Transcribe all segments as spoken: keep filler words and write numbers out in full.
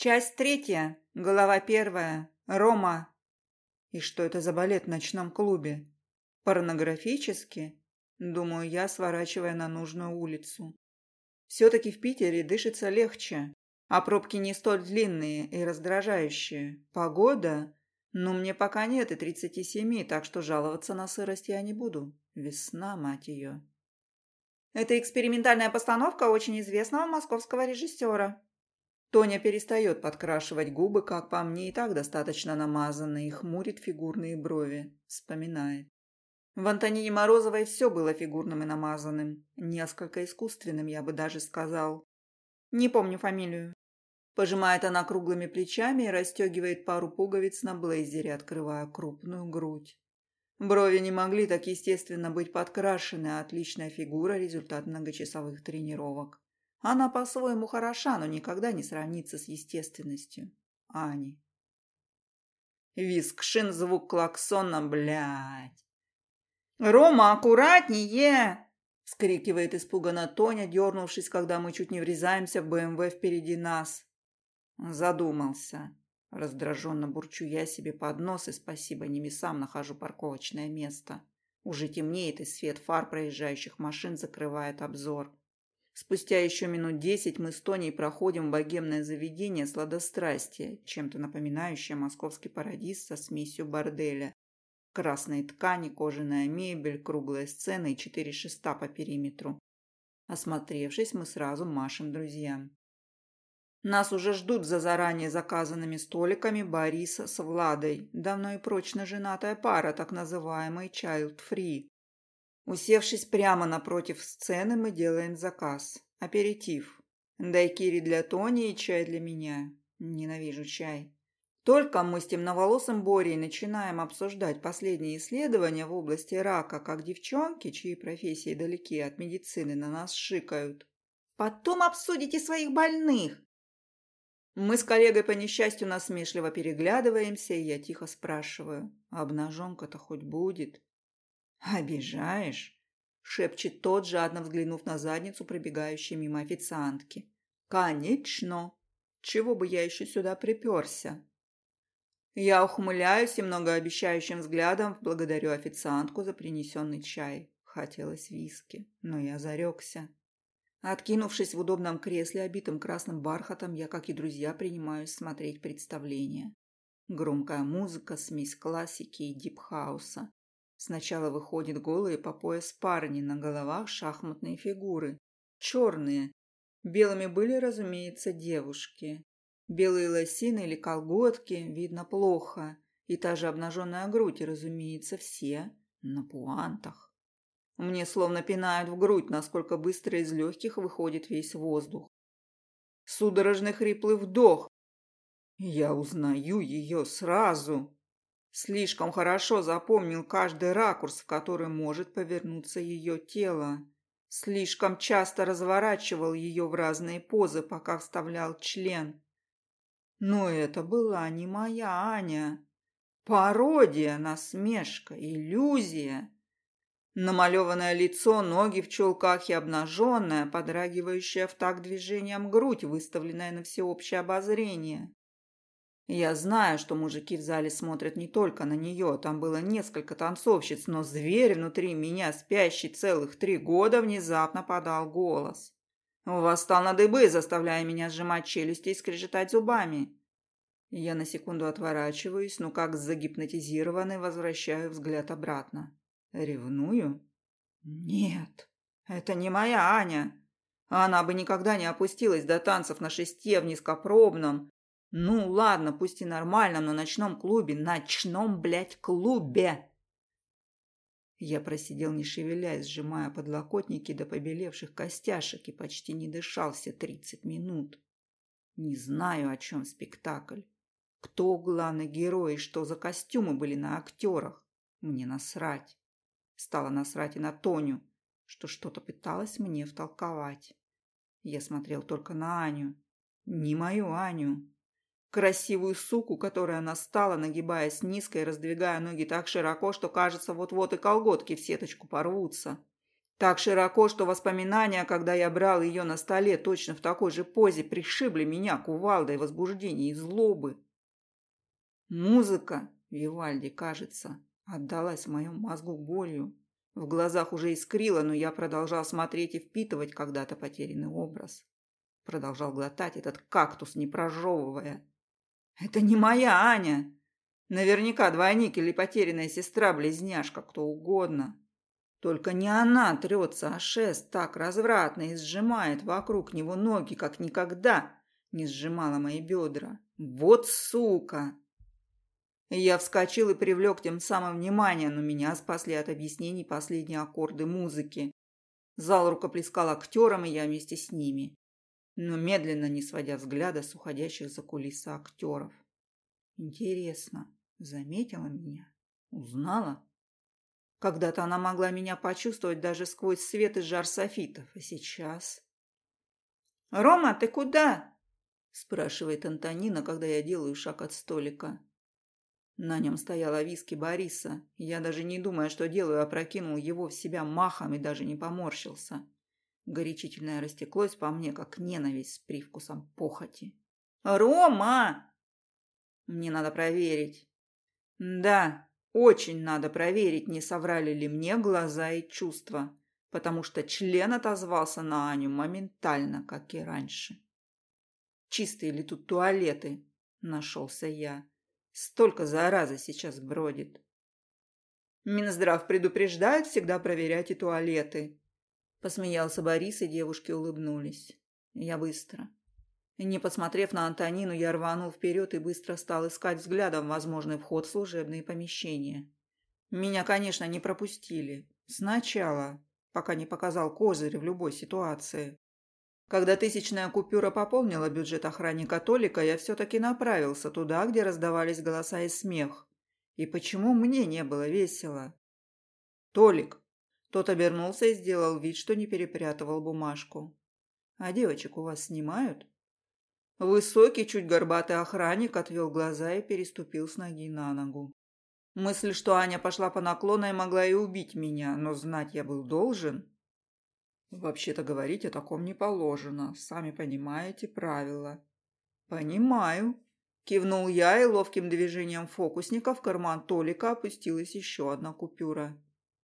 Часть третья, глава первая. Рома. И что это за балет в ночном клубе? Порнографический? Думаю я, сворачивая на нужную улицу. Все-таки в Питере дышится легче, а пробки не столь длинные и раздражающие. Погода? Ну, мне пока нет и тридцати семи, так что жаловаться на сырость я не буду. Весна, мать ее. Это экспериментальная постановка очень известного московского режиссера. Тоня перестает подкрашивать губы, как по мне, и так достаточно намазанные, и хмурит фигурные брови. Вспоминает. В Антонине Морозовой все было фигурным и намазанным. Несколько искусственным, я бы даже сказал. Не помню фамилию. Пожимает она круглыми плечами и расстегивает пару пуговиц на блейзере, открывая крупную грудь. Брови не могли так естественно быть подкрашены, а отличная фигура – результат многочасовых тренировок. Она по-своему хороша, но никогда не сравнится с естественностью Ани. Визг шин, звук клаксона, блядь. «Рома, аккуратнее!» – вскрикивает испуганно Тоня, дернувшись, когда мы чуть не врезаемся в БМВ впереди нас. Задумался. Раздраженно бурчу я себе под нос и, спасибо небесам, нахожу парковочное место. Уже темнеет, и свет фар проезжающих машин закрывает обзор. Спустя еще минут десять мы с Тоней проходим в богемное заведение сладострастия, чем-то напоминающее московский парадиз со смесью борделя. Красные ткани, кожаная мебель, круглая сцена и четыре шеста по периметру. Осмотревшись, мы сразу машем друзьям. Нас уже ждут за заранее заказанными столиками Борис с Владой, давно и прочно женатая пара, так называемый child free. Усевшись прямо напротив сцены, мы делаем заказ. Аперитив. Дайкири для Тони и чай для меня. Ненавижу чай. Только мы с темноволосым Борей начинаем обсуждать последние исследования в области рака, как девчонки, чьи профессии далеки от медицины, на нас шикают. «Потом обсудите своих больных!» Мы с коллегой по несчастью насмешливо переглядываемся, и я тихо спрашиваю: «Обнаженка-то хоть будет?» «Обижаешь?» – шепчет тот, жадно взглянув на задницу пробегающей мимо официантки. «Конечно! Чего бы я еще сюда приперся?» Я ухмыляюсь и многообещающим взглядом благодарю официантку за принесенный чай. Хотелось виски, но я зарекся. Откинувшись в удобном кресле, обитым красным бархатом, я, как и друзья, принимаюсь смотреть представление. Громкая музыка, смесь классики и дипхауса. Сначала выходят голые по пояс парни, на головах шахматные фигуры. Черные. Белыми были, разумеется, девушки. Белые лосины или колготки видно плохо. И та же обнаженная грудь, и, разумеется, все на пуантах. Мне словно пинают в грудь, насколько быстро из легких выходит весь воздух. Судорожный хриплый вдох. Я узнаю ее сразу. Слишком хорошо запомнил каждый ракурс, в который может повернуться ее тело. Слишком часто разворачивал ее в разные позы, пока вставлял член. Но это была не моя Аня. Пародия, насмешка, иллюзия. Намалеванное лицо, ноги в чулках и обнаженная, подрагивающая в такт движением грудь, выставленная на всеобщее обозрение. Я знаю, что мужики в зале смотрят не только на нее, там было несколько танцовщиц, но зверь внутри меня, спящий целых три года, внезапно подал голос. Восстал на дыбы, заставляя меня сжимать челюсти и скрежетать зубами. Я на секунду отворачиваюсь, но как загипнотизированный возвращаю взгляд обратно. Ревную? Нет, это не моя Аня. Она бы никогда не опустилась до танцев на шесте в низкопробном. Ну ладно, пусть и нормальном, но ночном клубе. Ночном, блядь, клубе. Я просидел не шевелясь, сжимая подлокотники до побелевших костяшек, и почти не дышал все тридцать минут. Не знаю, о чем спектакль. Кто главный герой и что за костюмы были на актерах. Мне насрать. Стало насрать и на Тоню, что что-то пыталась мне втолковать. Я смотрел только на Аню. Не мою Аню. Красивую суку, которой она стала, нагибаясь низко и раздвигая ноги так широко, что, кажется, вот-вот и колготки в сеточку порвутся. Так широко, что воспоминания, когда я брал ее на столе точно в такой же позе, пришибли меня кувалдой возбуждения и злобы. Музыка, Вивальди, кажется, отдалась в моем мозгу болью. В глазах уже искрило, но я продолжал смотреть и впитывать когда-то потерянный образ. Продолжал глотать этот кактус, не прожевывая. Это не моя Аня. Наверняка двойник или потерянная сестра-близняшка, кто угодно. Только не она трется, а шест так развратно и сжимает вокруг него ноги, как никогда не сжимала мои бедра. Вот сука! Я вскочил и привлек тем самым внимание, но меня спасли от объяснений последние аккорды музыки. Зал рукоплескал актерам, и я вместе с ними, но медленно, не сводя взгляда с уходящих за кулисы актеров. Интересно, заметила меня? Узнала? Когда-то она могла меня почувствовать даже сквозь свет и жар софитов, а сейчас... «Рома, ты куда?» – спрашивает Антонина, когда я делаю шаг от столика. На нем стояла виски Бориса. Я даже не думая, что делаю, опрокинул его в себя махом и даже не поморщился. Горячительное растеклось по мне, как ненависть с привкусом похоти. «Рома!» «Мне надо проверить». «Да, очень надо проверить, не соврали ли мне глаза и чувства, потому что член отозвался на Аню моментально, как и раньше». «Чистые ли тут туалеты?» – нашелся я. Столько заразы сейчас бродит. Минздрав предупреждает всегда проверять и туалеты. Посмеялся Борис, и девушки улыбнулись. Я быстро. Не посмотрев на Антонину, я рванул вперед и быстро стал искать взглядом возможный вход в служебные помещения. Меня, конечно, не пропустили. Сначала, пока не показал козырь в любой ситуации. Когда тысячная купюра пополнила бюджет охранника-толика, я все-таки направился туда, где раздавались голоса и смех. И почему мне не было весело? «Толик!» Тот обернулся и сделал вид, что не перепрятывал бумажку. «А девочек у вас снимают?» Высокий, чуть горбатый охранник отвел глаза и переступил с ноги на ногу. Мысль, что Аня пошла по наклонной, могла и убить меня, но знать я был должен. «Вообще-то говорить о таком не положено, сами понимаете правила». «Понимаю», – кивнул я, и ловким движением фокусника в карман Толика опустилась еще одна купюра.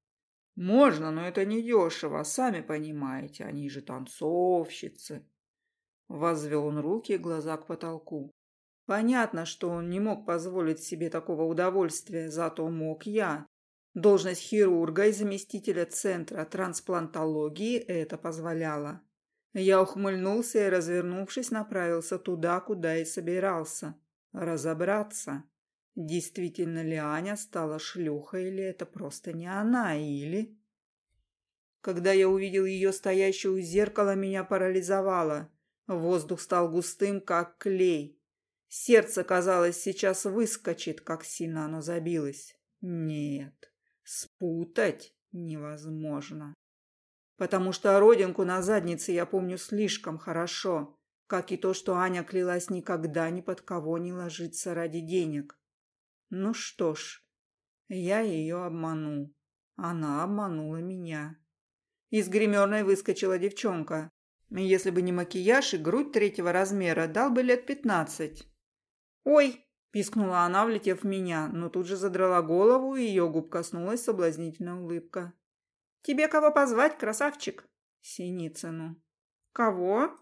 «Можно, но это недешево, сами понимаете, они же танцовщицы». Возвел он руки и глаза к потолку. Понятно, что он не мог позволить себе такого удовольствия, зато мог я. Должность хирурга и заместителя центра трансплантологии это позволяла. Я ухмыльнулся и, развернувшись, направился туда, куда и собирался. Разобраться, действительно ли Аня стала шлюхой, или это просто не она, или... Когда я увидел ее стоящую у зеркала, меня парализовало. Воздух стал густым, как клей. Сердце, казалось, сейчас выскочит, как сильно оно забилось. Нет. Спутать невозможно. Потому что родинку на заднице я помню слишком хорошо, как и то, что Аня клялась никогда ни под кого не ложиться ради денег. Ну что ж, я ее обманул. Она обманула меня. Из гримерной выскочила девчонка. Если бы не макияж и грудь третьего размера, дал бы лет пятнадцать. «Ой!» – пискнула она, влетев в меня, но тут же задрала голову, и ее губ коснулась соблазнительная улыбка. «Тебе кого позвать, красавчик?» «Синицыну». «Кого?»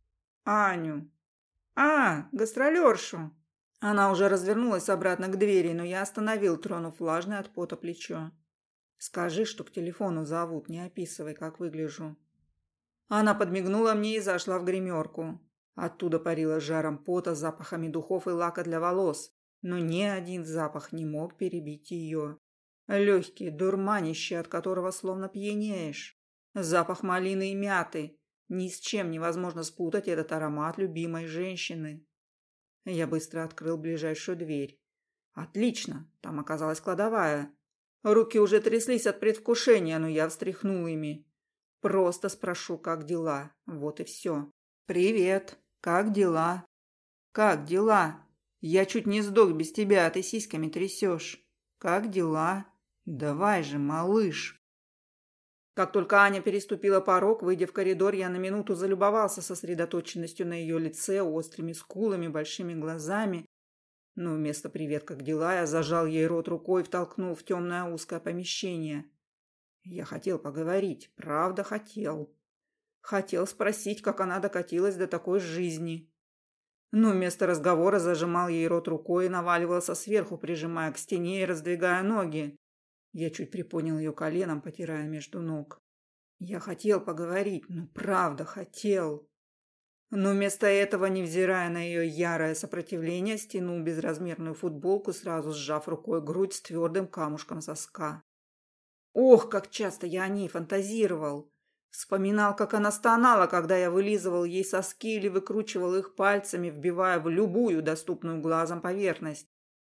«Аню». «А, гастролершу». Она уже развернулась обратно к двери, но я остановил, тронув влажное от пота плечо. «Скажи, что к телефону зовут, не описывай, как выгляжу». Она подмигнула мне и зашла в гримерку. Оттуда парило жаром пота, запахами духов и лака для волос, но ни один запах не мог перебить ее. Легкий, дурманище, от которого словно пьянеешь. Запах малины и мяты. Ни с чем невозможно спутать этот аромат любимой женщины. Я быстро открыл ближайшую дверь. Отлично, там оказалась кладовая. Руки уже тряслись от предвкушения, но я встряхнул ими. Просто спрошу, как дела. Вот и все. «Привет. Как дела?» «Как дела? Я чуть не сдох без тебя, а ты сиськами трясешь. Как дела? Давай же, малыш!» Как только Аня переступила порог, выйдя в коридор, я на минуту залюбовался сосредоточенностью на ее лице, острыми скулами, большими глазами. Но вместо «привет, как дела» я зажал ей рот рукой, втолкнул в темное узкое помещение. Я хотел поговорить, правда хотел. Хотел спросить, как она докатилась до такой жизни. Но вместо разговора зажимал ей рот рукой и наваливался сверху, прижимая к стене и раздвигая ноги. Я чуть приподнял ее коленом, потирая между ног. Я хотел поговорить, ну правда хотел. Но вместо этого, невзирая на ее ярое сопротивление, стянул безразмерную футболку, сразу сжав рукой грудь с твердым камушком соска. Ох, как часто я о ней фантазировал. Вспоминал, как она стонала, когда я вылизывал ей соски или выкручивал их пальцами, вбивая в любую доступную глазом поверхность.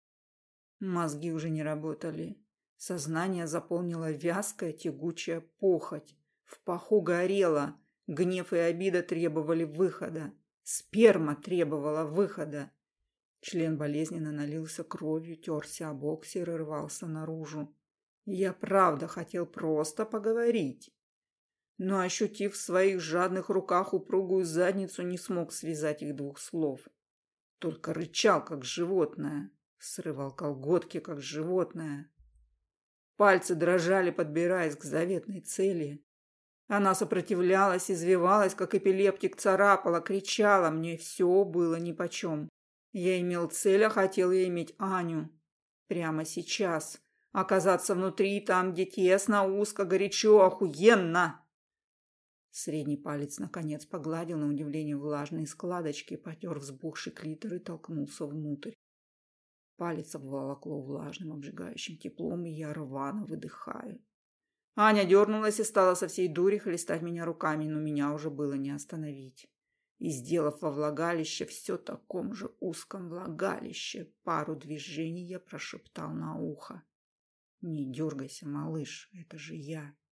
Мозги уже не работали. Сознание заполнила вязкая тягучая похоть. В паху горело. Гнев и обида требовали выхода. Сперма требовала выхода. Член болезненно налился кровью, терся о боксер и рвался наружу. Я правда хотел просто поговорить. Но, ощутив в своих жадных руках упругую задницу, не смог связать их двух слов. Только рычал, как животное. Срывал колготки, как животное. Пальцы дрожали, подбираясь к заветной цели. Она сопротивлялась, извивалась, как эпилептик, царапала, кричала. Мне все было нипочем. Я имел цель, а хотел я иметь Аню. Прямо сейчас. Оказаться внутри, там, где тесно, узко, горячо, охуенно. Средний палец, наконец, погладил на удивление влажные складочки, потер взбухший клитор и толкнулся внутрь. Палец обволокло влажным, обжигающим теплом, и я рвано выдыхаю. Аня дернулась и стала со всей дури хлестать меня руками, но меня уже было не остановить. И, сделав во влагалище, все таком же узком влагалище, пару движений я прошептал на ухо. «Не дергайся, малыш, это же я».